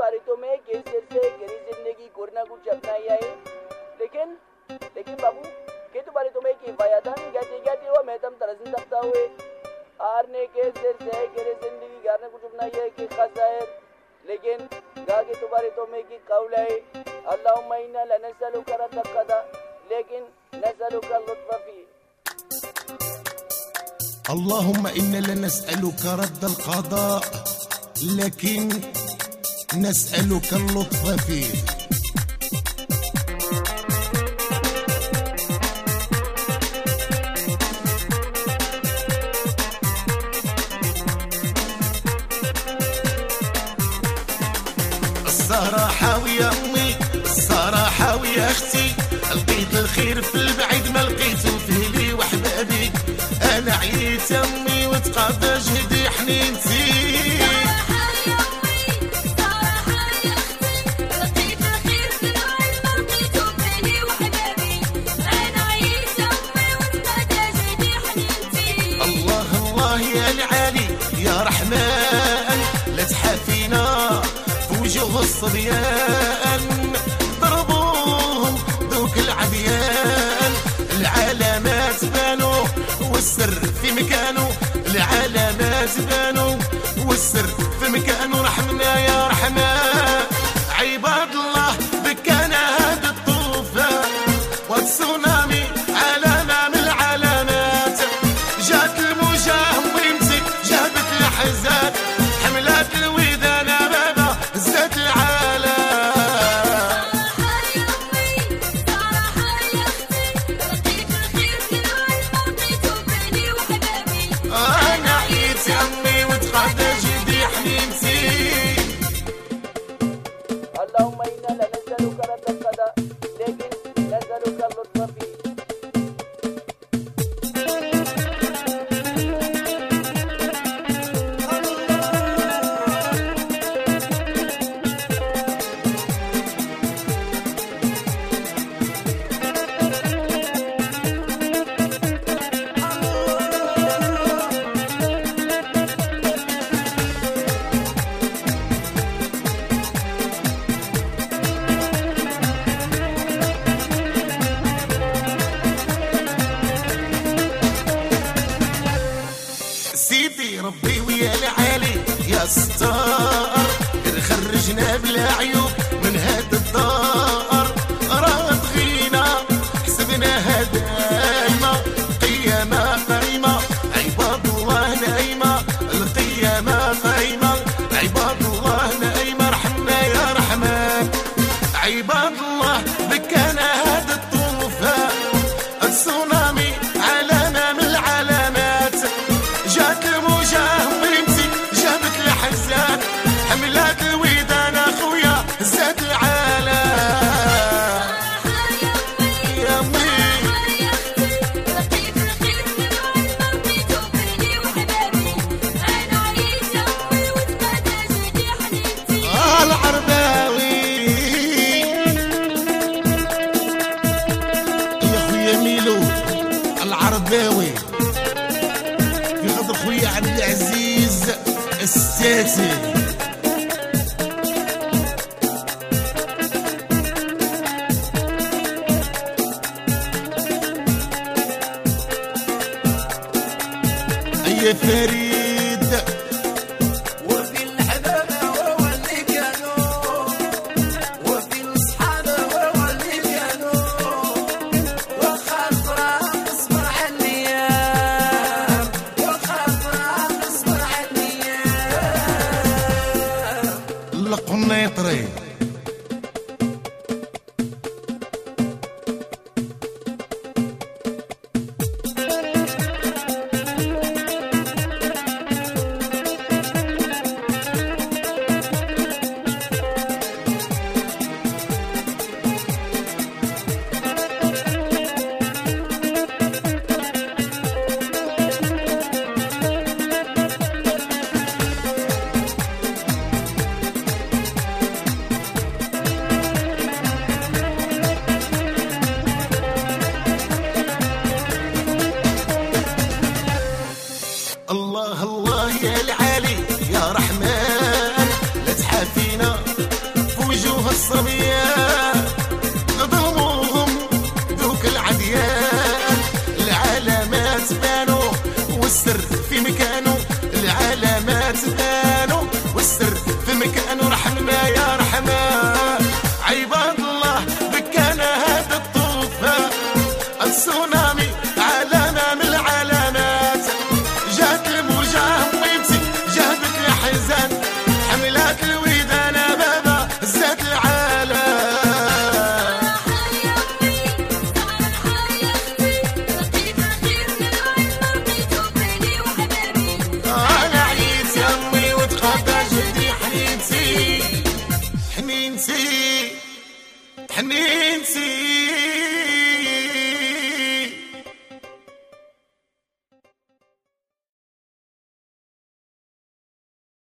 तुम्हारे तो मैं किस सिर से गरी जिंदगी गुरना कुछ अपना ही है लेकिन बाबू के तुम्हारे तो मैं की वायादान गति हो मैं तम तरस सकता हुए आरने के सिर से गरी जिंदगी गाने कुछ अपना ही है कि खसायर लेकिन गा के तुम्हारे तो मैं की कौल है अल्लाहुम्मा इन्ना लनसअलुका रद्दल क़दा लेकिन नसअलुका लुत्फ़ फी اللهم إنا لنسألك رد القضاء لكن نسألك اللطف فيه. الصراحة ويا أمي الصراحة ويا أختي لقيت الخير في البعيد ما لقيته في لي وحبابي أنا عييت أمي وتقاضى جهدي حنينتي الصبيان ضربوهم ذوك العبيان العلامات بانوا والسر في مكانه العلامات بانوا والسر في مكانه رحمنا يا رحمن عباد الله بكانا هذا الطوفان والتسونامي علامة من العلامات جات الموجة ويمسك جابت الحزات حملات الودان بابا زاد العالم أنا عيت أمي وتقعد جدي حنينتي اللهم إنا لنسألك رد القضاء لكن نسألك اللطف فيه سيدي ربي ويا العالي يا ستار خرجنا بلا عيوب من هاد الدار راه بغينا حسبنا هدايما قيامة قايمة عباد الله نايمة القيامة قايمة عباد الله نايمة رحمنا يا رحمن عباد الله بكانا هاد الطوفان التسونامي علامة من العلامات جات الموجة ويمسك جابت الحزان حملات الودان اخويا زاد العالم يا امي العرباوي يا خويا ميلو العرباوي في خاطر خويا عبد العزيز الساسي يا فريد وفي الحبابة هو اللي كانوا وفي الصحابة هو اللي كانوا وخاطرة نصبر على الأيام وخاطرة نصبر على الأيام القنيطري الله الله يا العالي يا رحمن لا تحافينا السر